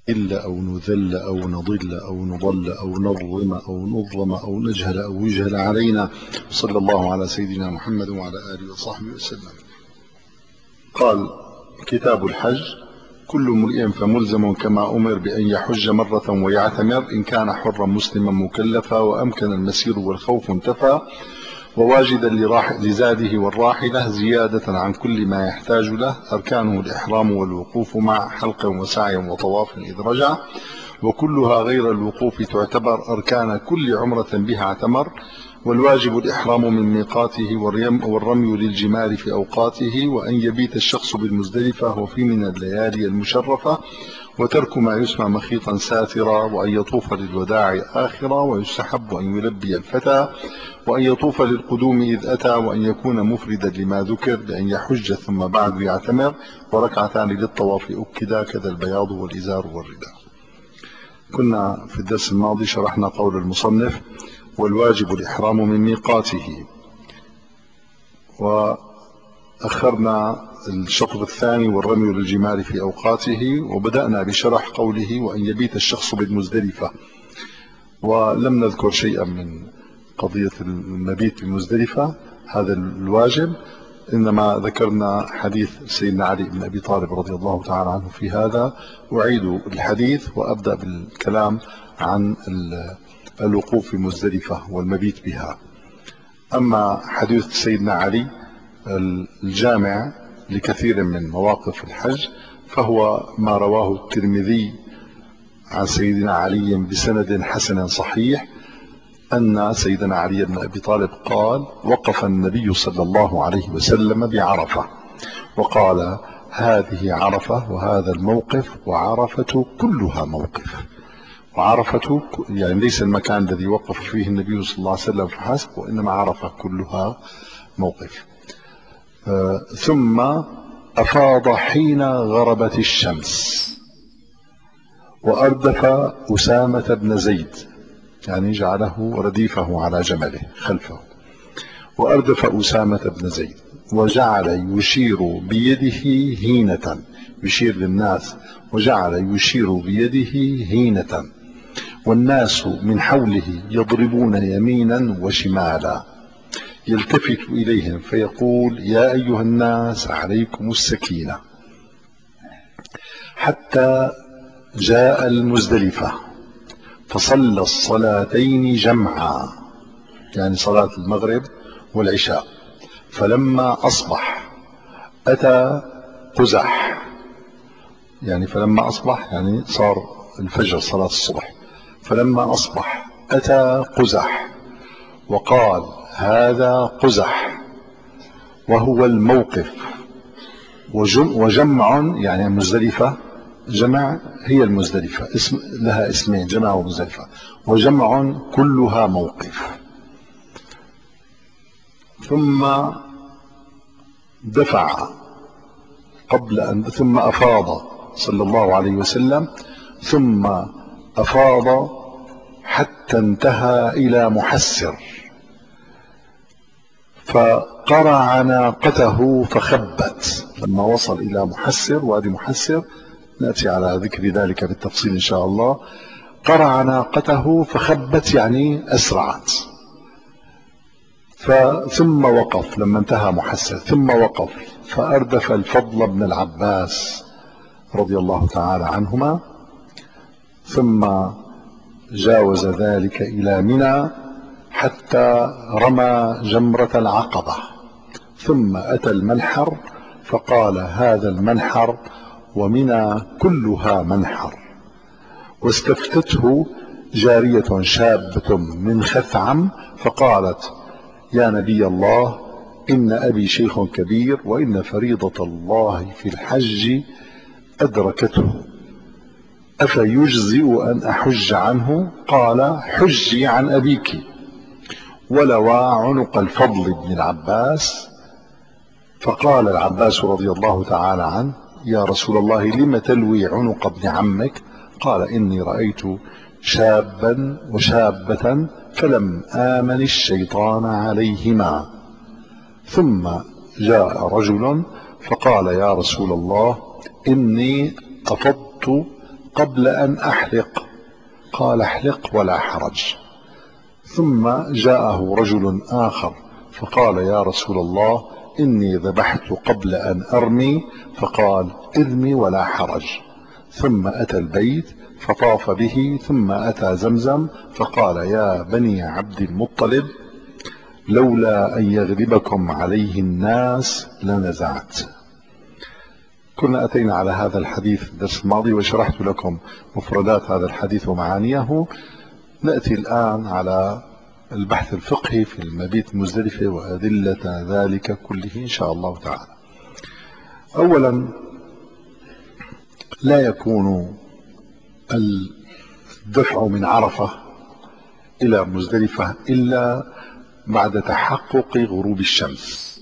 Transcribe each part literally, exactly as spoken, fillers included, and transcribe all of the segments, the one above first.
إلا أو نذل أو نضل أو نضل أو نظلم أو نظلم أو نجهل أو يجهل علينا. صلى الله على سيدنا محمد وعلى آله وصحبه وسلم. قال: كتاب الحج: كل امرئ فملزم كما أمر بأن يحج مرة ويعتمر إن كان حرا مسلما مكلفا وأمكن المسير والخوف انتفى وواجدا لزاده والراحلة زيادة عن كل ما يحتاج له. أركانه الإحرام والوقوف مع حلق وسعي وطواف إذ رجع، وكلها غير الوقوف تعتبر أركان كل عمرة بها اعتمر. والواجب الإحرام من ميقاته والرمي للجمار في أوقاته، وأن يبيت الشخص بالمزدلفة وفي من الليالي المشرفة، وترك ما يسمى مخيطا ساترا، وأن يطوف للوداع آخرا، ويستحب أن يلبي الفتى، وأن يطوف للقدوم إذ أتى، وأن يكون مفردا لما ذكر بأن يحج ثم بعد يعتمر، وركعتان للطواف أكدا كذا البياض والإزار والرداء. كنا في الدرس الماضي شرحنا قول المصنف: والواجب الإحرام من ميقاته، وأخرنا الشطر الثاني والرمي للجمار في أوقاته، وبدأنا بشرح قوله: وأن يبيت الشخص بالمزدلفة، ولم نذكر شيئا من قضية المبيت بالمزدلفة هذا الواجب، إنما ذكرنا حديث سيدنا علي بن أبي طالب رضي الله تعالى عنه في هذا. أعيد الحديث وأبدأ بالكلام عن الوقوف في مزدلفة والمبيت بها. أما حديث سيدنا علي الجامع لكثير من مواقف الحج فهو ما رواه الترمذي عن سيدنا علي بسند حسن صحيح أن سيدنا علي بن أبي طالب قال: وقف النبي صلى الله عليه وسلم بعرفة وقال: هذه عرفة وهذا الموقف، وعرفة كلها موقف. وعرفة يعني ليس المكان الذي وقف فيه النبي صلى الله عليه وسلم فحسب، وإنما عرفة كلها موقف. آه ثم أفاض حين غربت الشمس، وأردف أسامة بن زيد، يعني جعله رديفه على جمله خلفه، وأردف أسامة بن زيد، وجعل يشير بيده هينة، يشير للناس، وجعل يشير بيده هينة، والناس من حوله يضربون يمينا وشمالا، يلتفت إليهم فيقول: يا أيها الناس عليكم السكينة، حتى جاء المزدلفة فصلى الصلاتين جمعا، يعني صلاة المغرب والعشاء. فلما أصبح أتى قزح، يعني فلما أصبح يعني صار الفجر صلاة الصبح. فلما أصبح أتى قزح وقال: هذا قزح وهو الموقف. وجمع يعني مزدلفة جمع، هي المزدلفة اسم لها اسمين، جمع ومزدلفة، وجمع كلها موقف. ثم دفع قبل أن ثم أفاض صلى الله عليه وسلم، ثم أفاض حتى انتهى إلى محسر، فقرع ناقته فخبت. لما وصل إلى محسر، وادي محسر، نأتي على ذكر ذلك بالتفصيل إن شاء الله، قرع ناقته فخبت يعني أسرعت. ثم وقف لما انتهى محسر، ثم وقف فأردف الفضل بن العباس رضي الله تعالى عنهما، ثم جاوز ذلك إلى منى حتى رمى جمرة العقبة، ثم أتى المنحر فقال: هذا المنحر ومنى كلها منحر. واستفتته جارية شابة من خثعم فقالت: يا نبي الله، إن أبي شيخ كبير، وإن فريضة الله في الحج أدركته، أفيجزئ أن أحج عنه؟ قال: حجي عن أبيك. ولوى عنق الفضل بن العباس، فقال العباس رضي الله تعالى عنه: يا رسول الله، لم تلوي عنق ابن عمك؟ قال: إني رأيت شابا وشابة فلم آمن الشيطان عليهما. ثم جاء رجل فقال: يا رسول الله، إني أفضت قبل أن أحلق. قال احلق ولا حرج. ثم جاءه رجل آخر فقال يا رسول الله إني ذبحت قبل أن أرمي، فقال ارمي ولا حرج. ثم أتى البيت فطاف به، ثم أتى زمزم فقال يا بني عبد المطلب لولا أن يغلبكم عليه الناس لنزعت. كنا أتينا على هذا الحديث في الدرس الماضي وشرحت لكم مفردات هذا الحديث ومعانيه. نأتي الآن على البحث الفقهي في المبيت المزدلفة وأدلة ذلك كله إن شاء الله تعالى. أولا، لا يكون الدفع من عرفة إلى مزدلفة إلا بعد تحقق غروب الشمس،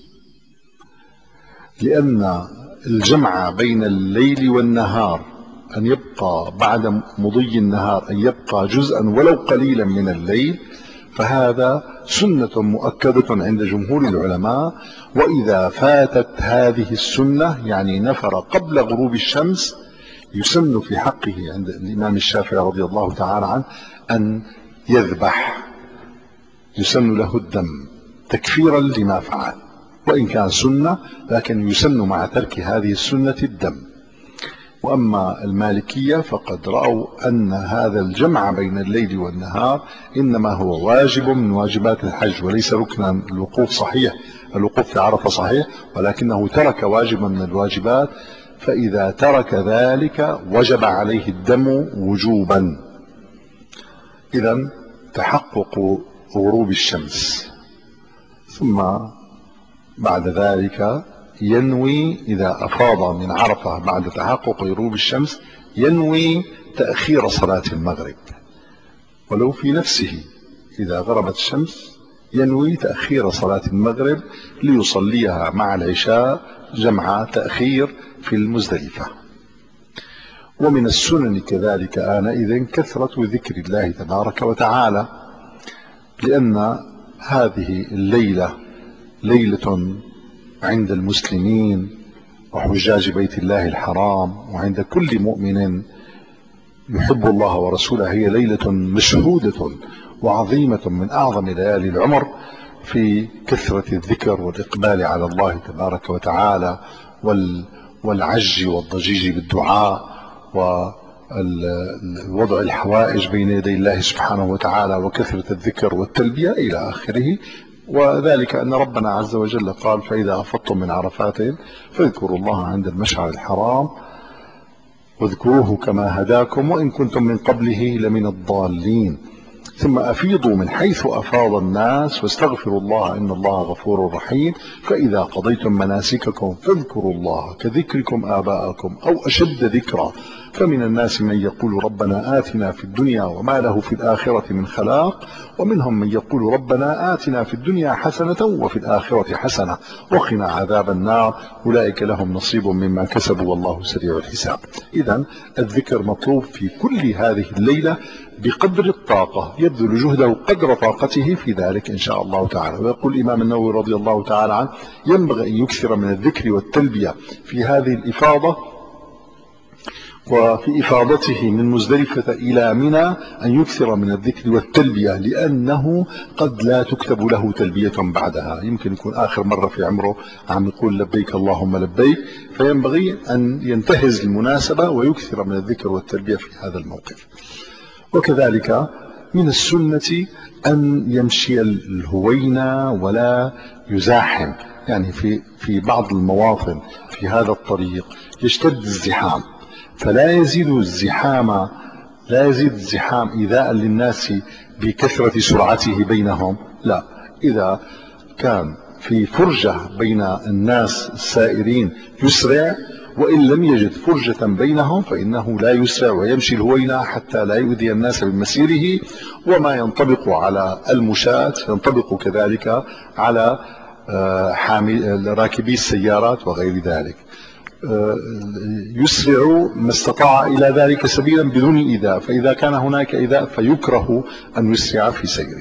لأن الجمع بين الليل والنهار أن يبقى بعد مضي النهار أن يبقى جزءا ولو قليلا من الليل، فهذا سنة مؤكدة عند جمهور العلماء. وإذا فاتت هذه السنة يعني نفر قبل غروب الشمس، يسن في حقه عند الإمام الشافعي رضي الله تعالى عنه أن يذبح، يسن له الدم تكفيرا لما فعل، وإن كان سنة لكن يسن مع ترك هذه السنة الدم. وأما المالكية فقد رأوا أن هذا الجمع بين الليل والنهار إنما هو واجب من واجبات الحج وليس ركنا. الوقوف صحيح، الوقوف في عرفة صحيح، ولكنه ترك واجبا من الواجبات، فإذا ترك ذلك وجب عليه الدم وجوبا. إذن تحقق غروب الشمس، ثم بعد ذلك ينوي إذا أفاض من عرفة بعد تحقق غروب الشمس ينوي تأخير صلاة المغرب ولو في نفسه. إذا غربت الشمس ينوي تأخير صلاة المغرب ليصليها مع العشاء جمع تأخير في المزدلفة. ومن السنن كذلك آنئذ كثرة ذكر الله تبارك وتعالى، لأن هذه الليلة ليلة عند المسلمين وحجاج بيت الله الحرام وعند كل مؤمن يحب الله ورسوله، هي ليلة مشهودة وعظيمة من أعظم ليالي العمر في كثرة الذكر والإقبال على الله تبارك وتعالى والعج والضجيج بالدعاء ووضع الحوائج بين يدي الله سبحانه وتعالى وكثرة الذكر والتلبية إلى آخره. وذلك أن ربنا عز وجل قال فإذا أفضتم من عرفات فاذكروا الله عند المشعر الحرام واذكروه كما هداكم وإن كنتم من قبله لمن الضالين، ثم أفيضوا من حيث أفاض الناس واستغفروا الله إن الله غفور رحيم، فإذا قضيتم مناسككم فاذكروا الله كذكركم آباءكم أو أشد ذكرا، فمن الناس من يقول ربنا آتنا في الدنيا وما له في الآخرة من خلاق، ومنهم من يقول ربنا آتنا في الدنيا حسنة وفي الآخرة حسنة وقنا عذاب النار أولئك لهم نصيب مما كسبوا والله سريع الحساب. إذن الذكر مطلوب في كل هذه الليلة بقدر الطاقة، يبذل جهده قدر طاقته في ذلك إن شاء الله تعالى. ويقول الإمام النووي رضي الله تعالى عنه ينبغي أن يكثر من الذكر والتلبية في هذه الإفاضة وفي إفاضته من مزدلفة إلى منى، أن يكثر من الذكر والتلبية، لأنه قد لا تكتب له تلبية بعدها. يمكن يكون آخر مرة في عمره عم يقول لبيك اللهم لبيك، فينبغي أن ينتهز المناسبة ويكثر من الذكر والتلبية في هذا الموقف. وكذلك من السنة أن يمشي الهوينة ولا يزاحم، يعني في في بعض المواطن في هذا الطريق يشتد الزحام، فلا يزيد الزحام لا يزيد الزحام إيذاء للناس بكثرة سرعته بينهم، لا، إذا كان في فرجة بين الناس السائرين يسرع، وإن لم يجد فرجة بينهم فإنه لا يسرع ويمشي الهوينة حتى لا يؤذي الناس بمسيره. وما ينطبق على المشاة ينطبق كذلك على راكبي السيارات وغير ذلك. يسرع ما استطاع إلى ذلك سبيلا بدون إيذاء، فإذا كان هناك إيذاء فيكره أن يسرع في سيره.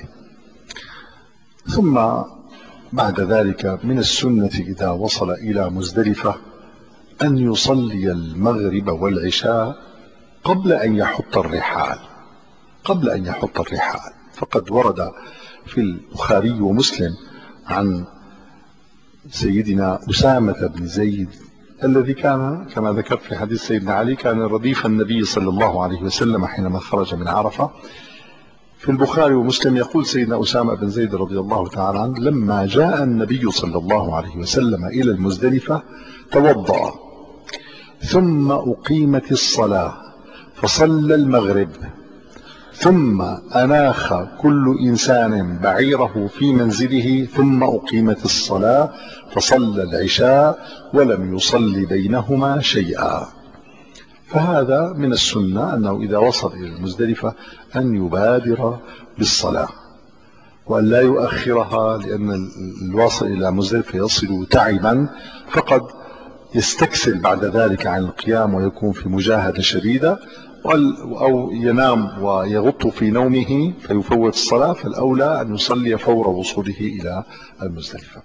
ثم بعد ذلك من السنة إذا وصل إلى مزدلفة أن يصلي المغرب والعشاء قبل أن يحط الرحال قبل أن يحط الرحال فقد ورد في البخاري ومسلم عن سيدنا أسامة بن زيد الذي كان كما ذكرت في حديث سيدنا علي كان رديف النبي صلى الله عليه وسلم حينما خرج من عرفة. في البخاري ومسلم يقول سيدنا أسامة بن زيد رضي الله تعالى عنه: لما جاء النبي صلى الله عليه وسلم إلى المزدلفة توضأ ثم أقيمت الصلاة فصلى المغرب ثم أناخ كل إنسان بعيره في منزله ثم أقيمت الصلاة فصلى العشاء ولم يصل بينهما شيئا. فهذا من السنة أنه إذا وصل إلى المزدلفة أن يبادر بالصلاة وأن لا يؤخرها، لأن الواصل إلى مزدلفة يصل تعبا فقد يستكسل بعد ذلك عن القيام ويكون في مجاهدة شديدة، أو ينام ويغط في نومه فيفوت الصلاة. فالأولى أن يصلي فور وصوله إلى المزدلفة.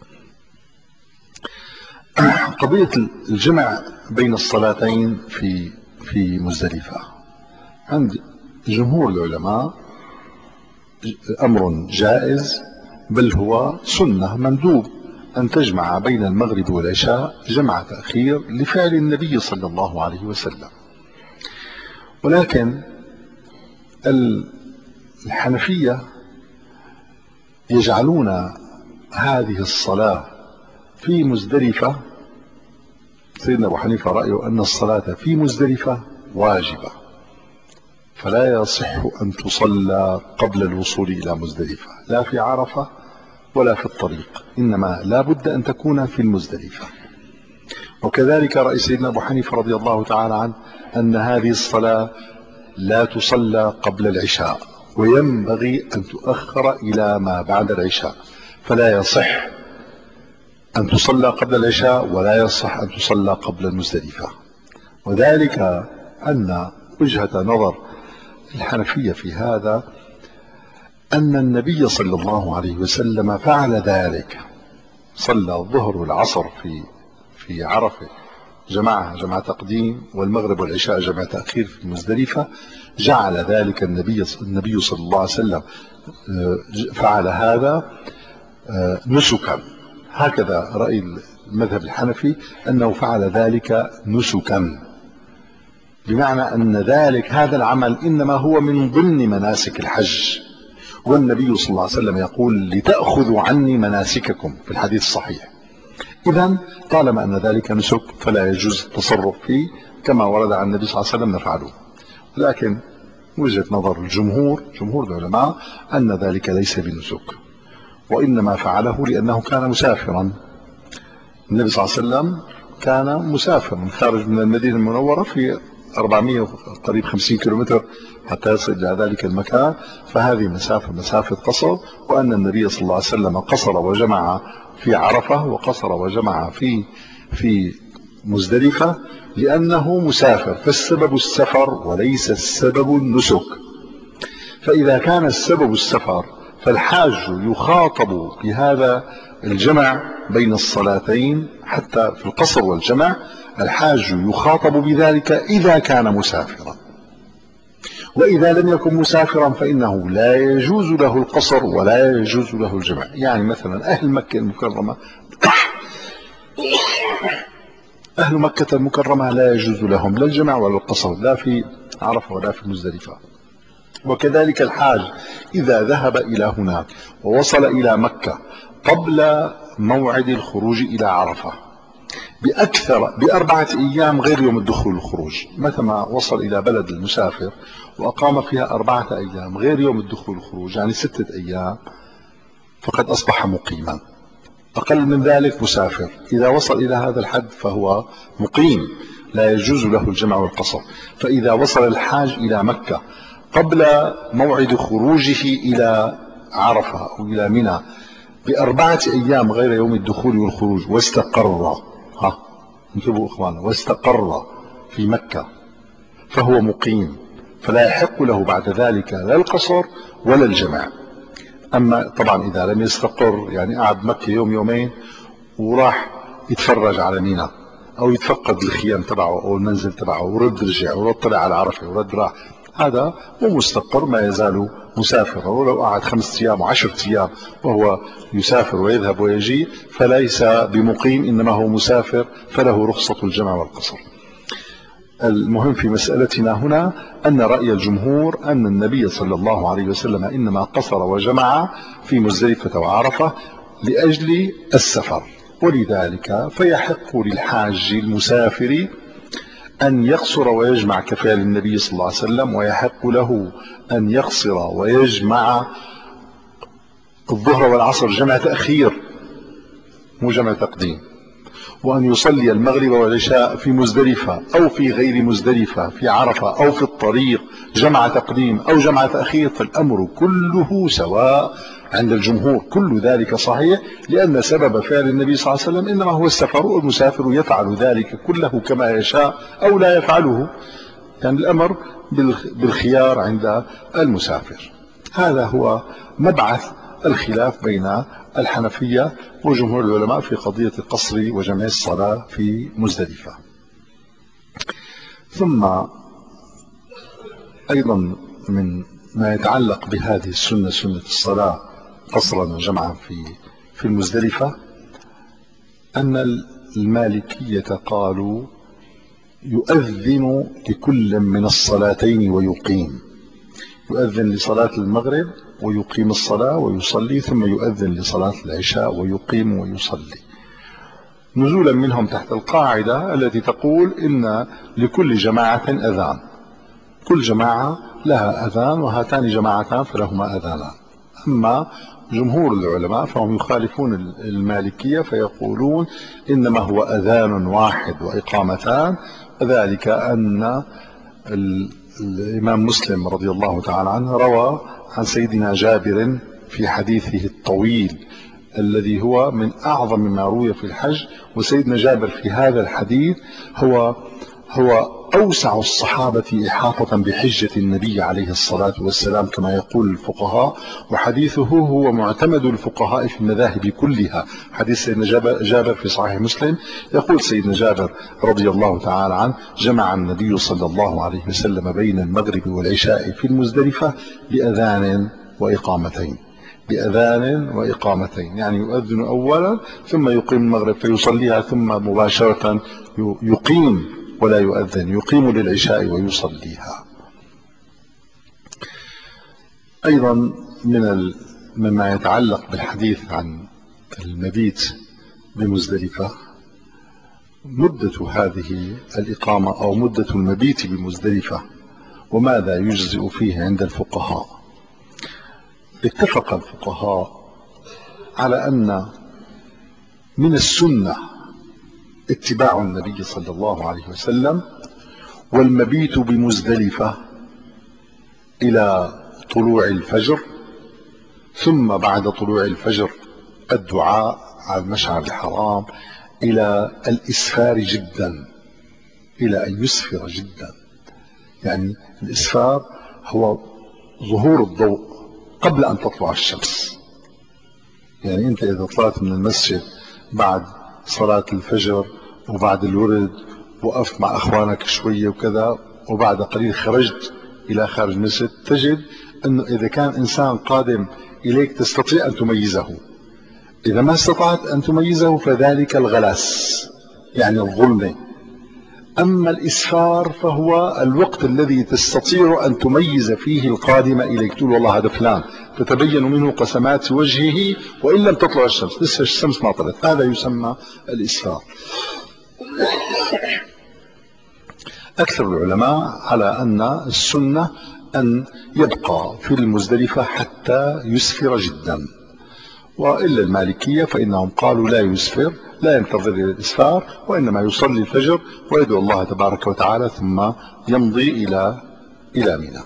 قضية الجمع بين الصلاتين في في مزدلفة عند جمهور العلماء أمر جائز، بل هو سنة مندوب أن تجمع بين المغرب والعشاء جمع تأخير لفعل النبي صلى الله عليه وسلم. ولكن الحنفية يجعلون هذه الصلاة في مزدلفة، سيدنا أبو حنيفة رأيه أن الصلاة في مزدلفة واجبة، فلا يصح أن تصلى قبل الوصول إلى مزدلفة لا في عرفة ولا في الطريق، إنما لا بد أن تكون في المزدلفة. وكذلك رأي سيدنا أبو حنيفة رضي الله تعالى عنه أن هذه الصلاة لا تصلى قبل العشاء وينبغي أن تؤخر إلى ما بعد العشاء، فلا يصح أن تصلى قبل العشاء ولا يصح أن تصلى قبل المزدلفة. وذلك أن وجهة نظر الحنفية في هذا أن النبي صلى الله عليه وسلم فعل ذلك، صلى الظهر والعصر في في عرفة جمعها جمع تقديم، والمغرب والعشاء جمع تأخير في مزدلفة. جعل ذلك النبي النبي صلى الله عليه وسلم فعل هذا نسكا، هكذا رأي المذهب الحنفي أنه فعل ذلك نسكا، بمعنى أن ذلك هذا العمل إنما هو من ضمن مناسك الحج، والنبي صلى الله عليه وسلم يقول: لتأخذوا عني مناسككم في الحديث الصحيح. إذن طالما أن ذلك نسك فلا يجوز التصرف فيه، كما ورد عن النبي صلى الله عليه وسلم نفعله. لكن وجهة نظر الجمهور جمهور العلماء أن ذلك ليس بنسك، وإنما فعله لأنه كان مسافرا. النبي صلى الله عليه وسلم كان مسافرا خارج من المدينة المنورة في أربعمائة قريب خمسين كيلومتر حتى يصل إلى ذلك المكان، فهذه مسافة مسافة قصر. وأن النبي صلى الله عليه وسلم قصر وجمع في عرفة وقصر وجمع في في مزدلفة لأنه مسافر، فالسبب السفر وليس السبب النسك. فإذا كان السبب السفر فالحاج يخاطب بهذا الجمع بين الصلاتين، حتى في القصر والجمع الحاج يخاطب بذلك إذا كان مسافرا. وإذا لم يكن مسافرا فإنه لا يجوز له القصر ولا يجوز له الجمع. يعني مثلا أهل مكة المكرمة أهل مكة المكرمة لا يجوز لهم لا الجمع ولا القصر، لا في عرفة ولا في مزدلفة. وكذلك الحاج إذا ذهب إلى هناك ووصل إلى مكة قبل موعد الخروج إلى عرفة بأكثر بأربعة أيام غير يوم الدخول والخروج، مثل ما وصل إلى بلد المسافر وأقام فيها أربعة أيام غير يوم الدخول والخروج، يعني ستة أيام، فقد أصبح مقيما. أقل من ذلك مسافر، إذا وصل إلى هذا الحد فهو مقيم لا يجوز له الجمع والقصر. فإذا وصل الحاج إلى مكة قبل موعد خروجه إلى عرفة أو إلى منى بأربعة أيام غير يوم الدخول والخروج واستقر، ها انتبهوا إخوانا، واستقر في مكة فهو مقيم، فلا يحق له بعد ذلك لا القصر ولا الجمع. أما طبعا إذا لم يستقر، يعني قعد مكة يوم يومين وراح يتفرج على منى أو يتفقد الخيام تبعه أو المنزل تبعه ورد رجع ورد طلع على عرفة ورد راح، هذا مو مستقر، ما يزال مسافرا. ولو قعد خمسة أيام وعشرة أيام وهو يسافر ويذهب ويجي فليس بمقيم، إنما هو مسافر، فله رخصة الجمع والقصر. المهم في مسألتنا هنا أن رأي الجمهور أن النبي صلى الله عليه وسلم إنما قصر وجمع في مزدلفة وعرفة لأجل السفر، ولذلك فيحق للحاج المسافر أن يقصر ويجمع كفعل النبي صلى الله عليه وسلم، ويحق له أن يقصر ويجمع الظهر والعصر جمع تأخير مو جمع تقديم، وأن يصلي المغرب والعشاء في مزدلفة أو في غير مزدلفة، في عرفة أو في الطريق، جمع تقديم أو جمع تأخير، فالأمر كله سواء عند الجمهور، كل ذلك صحيح، لأن سبب فعل النبي صلى الله عليه وسلم إنما هو السفر، والمسافر يفعل ذلك كله كما يشاء أو لا يفعله، يعني الأمر بالخيار عند المسافر. هذا هو مبعث الخلاف بين الحنفية وجمهور العلماء في قضية القصر وجمع الصلاة في مزدلفة. ثم أيضا من ما يتعلق بهذه السنة، سنة الصلاة قصرا وجمعا في في المزدلفة، أن المالكية قالوا يؤذن لكل من الصلاتين ويقيم، يؤذن لصلاة المغرب ويقيم الصلاة ويصلي، ثم يؤذن لصلاة العشاء ويقيم ويصلي، نزولا منهم تحت القاعدة التي تقول إن لكل جماعة أذان، كل جماعة لها أذان، وهاتان جماعتان فلهما أذانان. أما جمهور العلماء فهم يخالفون المالكية فيقولون إنما هو أذان واحد وإقامتان، وذلك أن الإمام مسلم رضي الله تعالى عنه روى عن سيدنا جابر في حديثه الطويل الذي هو من أعظم ما روي في الحج، وسيدنا جابر في هذا الحديث هو هو أوسع الصحابة إحاطة بحجة النبي عليه الصلاة والسلام كما يقول الفقهاء، وحديثه هو معتمد الفقهاء في المذاهب كلها. حديث سيدنا جابر في صحيح مسلم يقول سيدنا جابر رضي الله تعالى عنه: جمع النبي صلى الله عليه وسلم بين المغرب والعشاء في المزدلفة بأذان وإقامتين، بأذان وإقامتين، يعني يؤذن أولا ثم يقيم المغرب فيصليها، ثم مباشرة يقيم ولا يؤذن، يقيم للعشاء ويصليها. أيضا من مما يتعلق بالحديث عن المبيت بمزدلفة مدة هذه الإقامة أو مدة المبيت بمزدلفة وماذا يجزئ فيه عند الفقهاء. اتفق الفقهاء على أن من السنة اتباع النبي صلى الله عليه وسلم، والمبيت بمزدلفة إلى طلوع الفجر، ثم بعد طلوع الفجر الدعاء على المشعر الحرام إلى الإسفار جدا، إلى أن يسفر جدا. يعني الإسفار هو ظهور الضوء قبل أن تطلع الشمس. يعني أنت إذا طلعت من المسجد بعد صلاة الفجر وبعد الورد وقفت مع أخوانك شوية وكذا، وبعد قليل خرجت إلى خارج المسجد، تجد أنه إذا كان إنسان قادم إليك تستطيع أن تميزه، إذا ما استطعت أن تميزه فذلك الغلاس، يعني الظلمة. أما الإسفار فهو الوقت الذي تستطيع أن تميز فيه القادم إليك، تقول والله هذا فلان، تتبين منه قسمات وجهه وإن لم تطلع الشمس، لسه الشمس ما طلعت، هذا يسمى الإسفار. أكثر العلماء على أن السنة أن يبقى في المزدلفة حتى يسفر جدا، وإلا المالكية فإنهم قالوا لا يسفر، لا ينتظر الإسفار، وإنما يصلي الفجر ويدعو الله تبارك وتعالى ثم يمضي إلى إلى منى.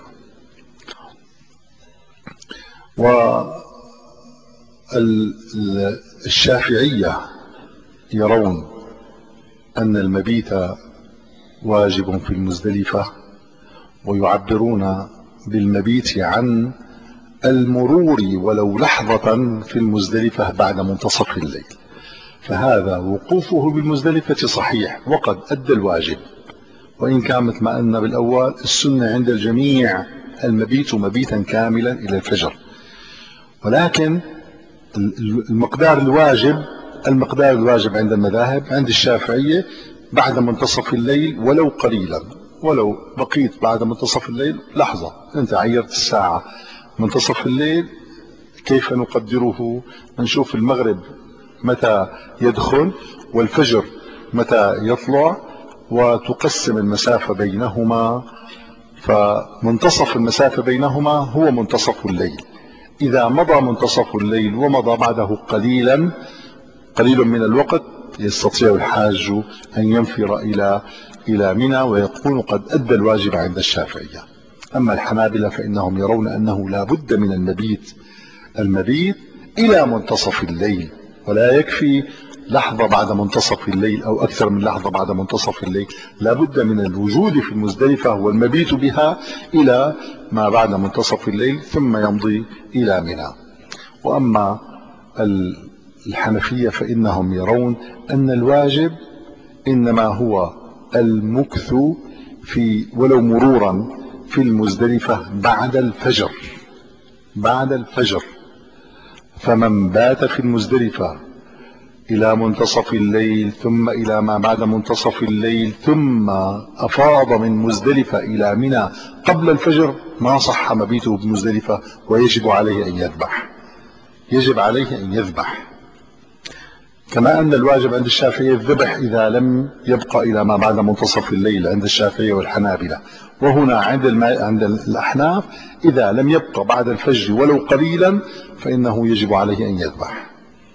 والشافعية يرون أن المبيت واجب في المزدلفة، ويعبرون بالمبيت عن المرور ولو لحظة في المزدلفة بعد منتصف الليل، فهذا وقوفه بالمزدلفة صحيح وقد أدى الواجب، وإن كان مثل ما قلنا بالأول السنة عند الجميع المبيت مبيتا كاملا إلى الفجر، ولكن المقدار الواجب المقدار الواجب عند المذاهب عند الشافعية بعد منتصف الليل ولو قليلا، ولو بقيت بعد منتصف الليل لحظة أنت عيرت الساعة منتصف الليل كيف نقدره؟ نشوف المغرب متى يدخل والفجر متى يطلع وتقسم المسافة بينهما، فمنتصف المسافة بينهما هو منتصف الليل. إذا مضى منتصف الليل ومضى بعده قليلا قليل من الوقت يستطيع الحاج أن ينفر إلى إلى منى ويكون قد أدى الواجب عند الشافعية. أما الحنابلة فإنهم يرون أنه لا بد من المبيت المبيت إلى منتصف الليل، ولا يكفي لحظة بعد منتصف الليل أو أكثر من لحظة بعد منتصف الليل، لا بد من الوجود في المزدلفة والمبيت بها إلى ما بعد منتصف الليل ثم يمضي إلى منى. وأما الحنفية فإنهم يرون أن الواجب إنما هو المكث في ولو مرورا في المزدلفة بعد الفجر بعد الفجر فمن بات في المزدلفة إلى منتصف الليل ثم إلى ما بعد منتصف الليل ثم أفاض من مزدلفة إلى منى قبل الفجر ما صح مبيته بمزدلفة ويجب عليه أن يذبح يجب عليه أن يذبح كما أن الواجب عند الشافعية الذبح إذا لم يبقى إلى ما بعد منتصف الليل عند الشافعية والحنابلة. وهنا عند الماء عند الأحناف إذا لم يبقى بعد الفجر ولو قليلا فإنه يجب عليه أن يذبح.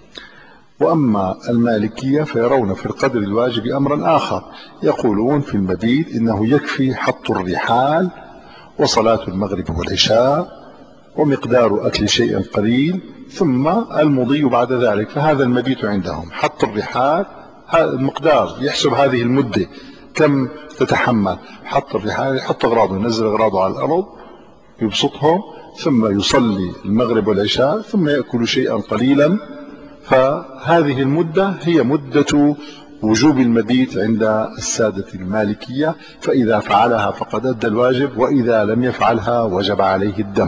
وأما المالكية فيرون في القدر الواجب أمرا آخر، يقولون في المبيت إنه يكفي حط الرحال وصلاة المغرب والعشاء ومقدار أكل شيء قليل ثم المضي بعد ذلك، فهذا المبيت عندهم حط الرحال هذا المقدار يحسب هذه المدة كم تتحمل، حط الرحال يحط أغراضه ينزل أغراضه على الأرض يبسطهم ثم يصلي المغرب والعشاء ثم يأكل شيئا قليلا، فهذه المدة هي مدة وجوب المبيت عند السادة المالكية، فإذا فعلها فقد أدى الواجب وإذا لم يفعلها وجب عليه الدم.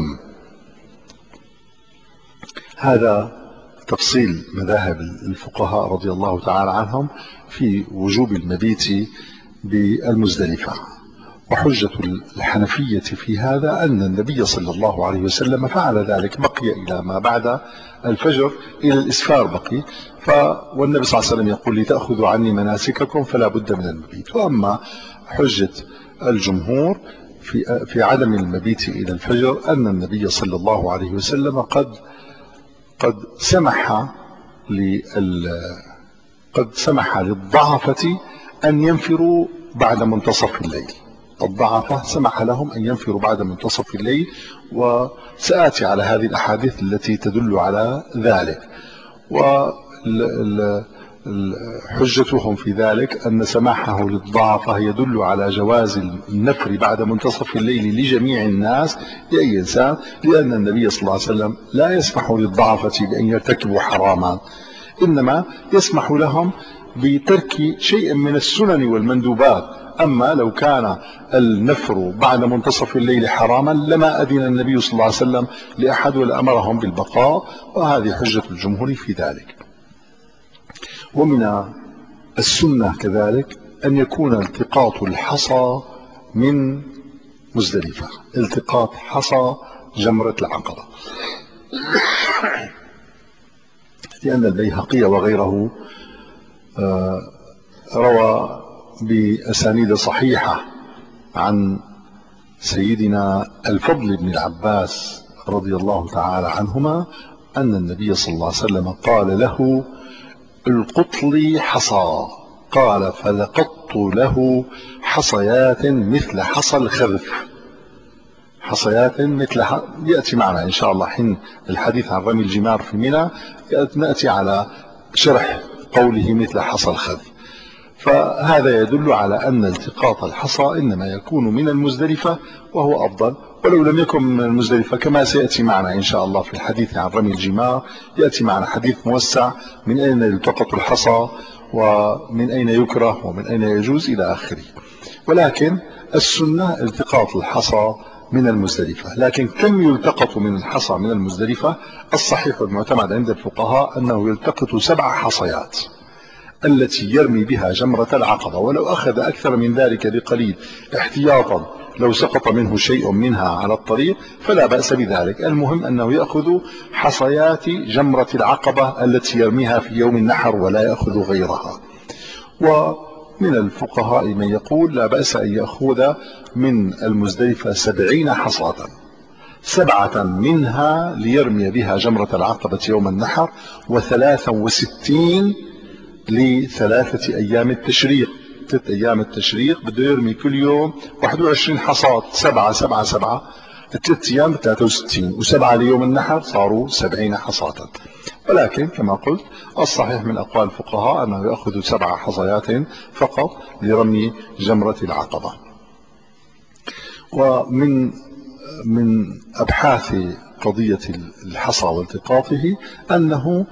هذا تفصيل مذاهب الفقهاء رضي الله تعالى عنهم في وجوب المبيت بالمزدلفة. وحجة الحنفية في هذا أن النبي صلى الله عليه وسلم فعل ذلك، بقي إلى ما بعد الفجر إلى الإسفار بقي، والنبي صلى الله عليه وسلم يقول لتأخذوا عني مناسككم فلا بد من المبيت. وأما حجة الجمهور في في عدم المبيت إلى الفجر أن النبي صلى الله عليه وسلم قد قد سمح لل قد سمح للضعفة أن ينفروا بعد منتصف الليل. الضعفة سمح لهم أن ينفروا بعد منتصف الليل، وسآتي على هذه الأحاديث التي تدل على ذلك. وحجتهم في ذلك أن سماحه للضعفة يدل على جواز النفر بعد منتصف الليل لجميع الناس لأي إنسان، لأن النبي صلى الله عليه وسلم لا يسمح للضعفة بأن يرتكبوا حراما، إنما يسمح لهم بترك شيء من السنن والمندوبات. أما لو كان النفر بعد منتصف الليل حراما لما أذن النبي صلى الله عليه وسلم لأحد ولا أمرهم بالبقاء، وهذه حجة الجمهور في ذلك. ومن السنة كذلك أن يكون التقاط الحصى من مزدلفة، التقاط حصى جمرة العقبة، لأن البيهقي وغيره روى بأسانيد صحيحة عن سيدنا الفضل بن العباس رضي الله تعالى عنهما أن النبي صلى الله عليه وسلم قال له القط لي حصى، قال فلقطت له حصيات مثل حصى الخذف، حصيات مثل ح... يأتي معنا إن شاء الله حين الحديث عن رمي الجمار في منى نأتي على شرح قوله مثل حصى الخذف. فهذا يدل على أن التقاط الحصى إنما يكون من المزدلفة وهو أفضل. ولو لم يكن من المزدلفة كما سيأتي معنا إن شاء الله في الحديث عن رمي الجمار، يأتي معنا حديث موسع من أين يلتقط الحصى ومن أين يكره ومن أين يجوز إلى آخره. ولكن السنة التقاط الحصى من المزدلفة. لكن كم يلتقط من الحصى من المزدلفة؟ الصحيح والمعتمد عند الفقهاء أنه يلتقط سبع حصيات التي يرمي بها جمرة العقبة، ولو أخذ أكثر من ذلك بقليل احتياطا لو سقط منه شيء منها على الطريق فلا بأس بذلك. المهم أنه يأخذ حصيات جمرة العقبة التي يرميها في يوم النحر ولا يأخذ غيرها. ومن الفقهاء من يقول لا بأس أن يأخذ من المزدلفة سبعين حصاة، سبعة منها ليرمي بها جمرة العقبة يوم النحر، وثلاثا وستين لثلاثة أيام التشريق. ثلاث أيام التشريق بده يرمي كل يوم واحد وعشرين حصاة، سبعة سبعة سبعة، ثلاث أيام ثلاثة وستين، وسبعة ليوم النحر صاروا سبعين حصاة. ولكن كما قلت الصحيح من أقوال الفقهاء أنه يأخذ سبع حصيات فقط لرمي جمرة العقبة. ومن من أبحاث قضية الحصى والتقاطه أنه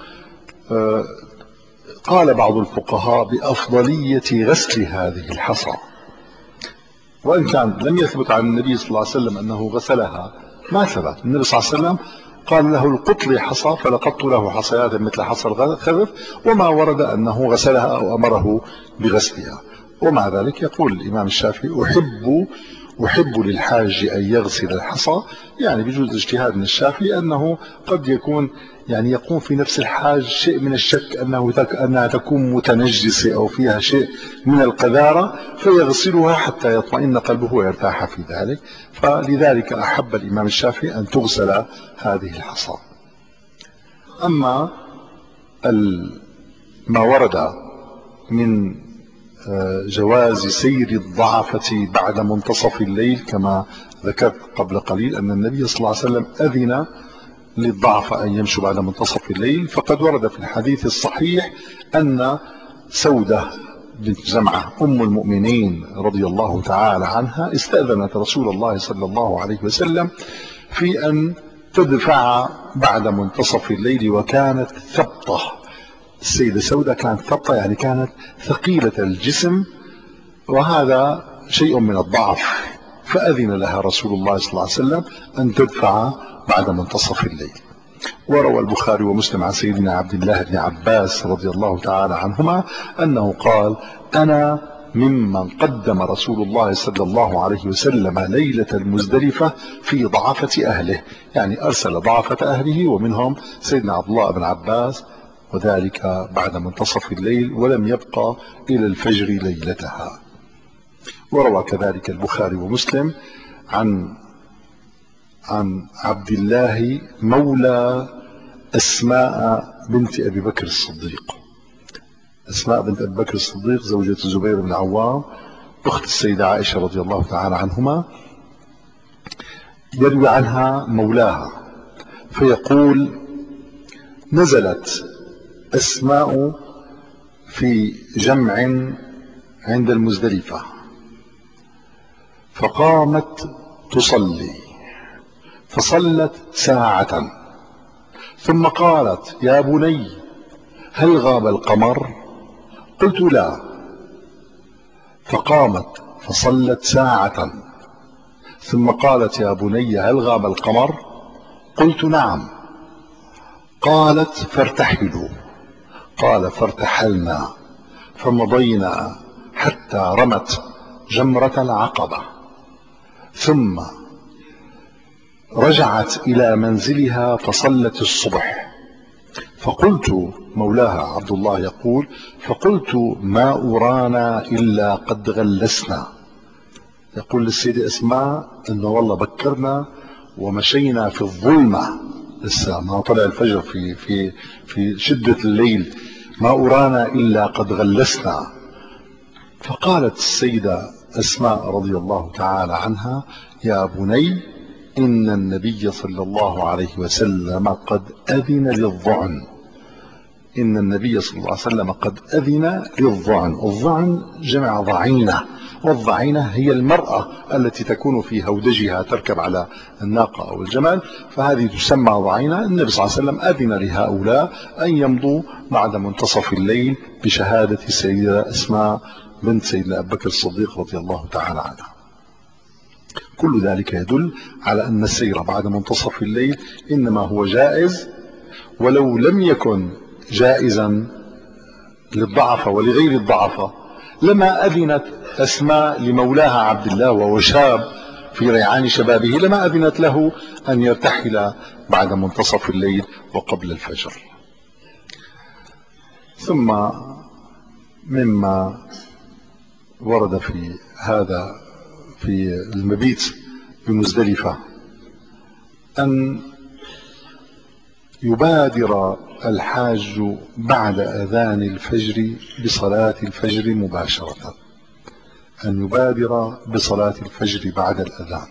قال بعض الفقهاء بأفضلية غسل هذه الحصى، وإن كان لم يثبت عن النبي صلى الله عليه وسلم أنه غسلها، ما ثبت. النبي صلى الله عليه وسلم قال له القط لي حصى فلقطت له حصيات مثل حصى الخذف، وما ورد أنه غسلها أو أمره بغسلها. ومع ذلك يقول الإمام الشافعي أحب أحب للحاج أن يغسل الحصى، يعني بجوز اجتهاد من الشافعي أنه قد يكون يعني يقوم في نفس الحاج شيء من الشك أنه أنها تكون متنجسة أو فيها شيء من القذارة فيغسلها حتى يطمئن قلبه ويرتاح في ذلك. فلذلك أحب الإمام الشافعي أن تغسل هذه الحصى. أما ما ورد من جواز سير الضعفة بعد منتصف الليل كما ذكرت قبل قليل أن النبي صلى الله عليه وسلم أذن للضعفة أن يمشوا بعد منتصف الليل، فقد ورد في الحديث الصحيح أن سودة بنت زمعة أم المؤمنين رضي الله تعالى عنها استأذنت رسول الله صلى الله عليه وسلم في أن تدفع بعد منتصف الليل، وكانت ثبطة. السيدة سودة كانت ثبطة يعني كانت ثقيلة الجسم، وهذا شيء من الضعف، فأذن لها رسول الله صلى الله عليه وسلم أن تدفع بعد منتصف الليل. وروى البخاري ومسلم عن سيدنا عبد الله بن عباس رضي الله تعالى عنهما أنه قال أنا ممن قدم رسول الله صلى الله عليه وسلم ليلة المزدلفة في ضعفة أهله، يعني أرسل ضعفة أهله ومنهم سيدنا عبد الله بن عباس، وذلك بعد منتصف الليل ولم يبقى إلى الفجر ليلتها. وروى كذلك البخاري ومسلم عن عن عبد الله مولى أسماء بنت أبي بكر الصديق. أسماء بنت أبي بكر الصديق زوجة الزبير بن العوام أخت السيدة عائشة رضي الله تعالى عنهما، يروي عنها مولاها فيقول نزلت أسماء في جمع عند المزدلفة فقامت تصلي فصلت ساعة ثم قالت يا بني هل غاب القمر؟ قلت لا. فقامت فصلت ساعة ثم قالت يا بني هل غاب القمر؟ قلت نعم. قالت فارتحلوا. قال فارتحلنا فمضينا حتى رمت جمرة العقبة، ثم رجعت إلى منزلها فصلت الصبح. فقلت مولاها عبد الله يقول فقلت ما أرانا إلا قد غلسنا. يقول للسيدة أسماء أنه والله بكرنا ومشينا في الظلمة لسه ما طلع الفجر في في في شدة الليل، ما أرانا إلا قد غلسنا. فقالت السيدة أسماء رضي الله تعالى عنها يا بني إن النبي صلى الله عليه وسلم قد أذن للظعن، إن النبي صلى الله عليه وسلم قد أذن للظعن. الظعن جمع ضعينة، والضعينة هي المرأة التي تكون في هودجها تركب على الناقة أو الجمل، فهذه تسمى ضعينة. النبي صلى الله عليه وسلم أذن لهؤلاء أن يمضوا بعد منتصف الليل بشهادة السيدة أسماء بنت سيدنا أبي بكر الصديق رضي الله تعالى عنها. كل ذلك يدل على أن السير بعد منتصف الليل إنما هو جائز، ولو لم يكن جائزا للضعف ولغير الضعف لما أذنت أسماء لمولاها عبد الله وهو شاب في ريعان شبابه، لما أذنت له أن يرتحل بعد منتصف الليل وقبل الفجر. ثم مما ورد في هذا في المبيت بمزدلفة أن يبادر الحاج بعد أذان الفجر بصلاة الفجر مباشرة، أن يبادر بصلاة الفجر بعد الأذان،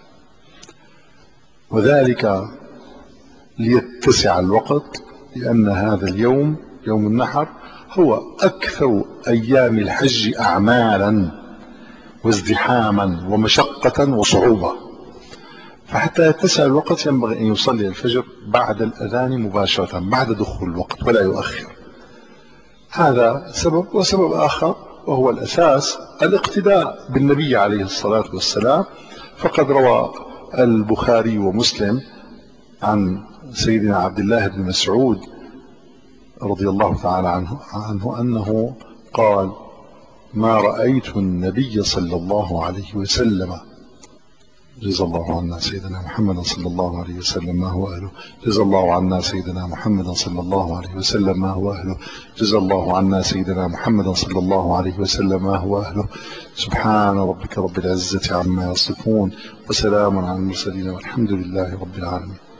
وذلك ليتسع الوقت، لأن هذا اليوم يوم النحر هو أكثر أيام الحج أعمالا وازدحاما ومشقة وصعوبة، فحتى يتسع الوقت ينبغي أن يصلي الفجر بعد الأذان مباشرة بعد دخول الوقت ولا يؤخر. هذا سبب. وسبب آخر وهو الأساس الاقتداء بالنبي عليه الصلاة والسلام، فقد روى البخاري ومسلم عن سيدنا عبد الله بن مسعود رضي الله تعالى عنه, عنه أنه قال: ما رأيت النبي صلى الله عليه وسلم، جزا الله عنا سيدنا محمد صلى الله عليه وسلم ما هو أهله، جزا الله عنا سيدنا محمد صلى الله عليه وسلم ما هو أهله، جزا الله عنا سيدنا محمد صلى الله عليه وسلم ما هو أهله. سبحان ربك رب العزة عما يصفون، وسلام على المرسلين، والحمد لله رب العالمين.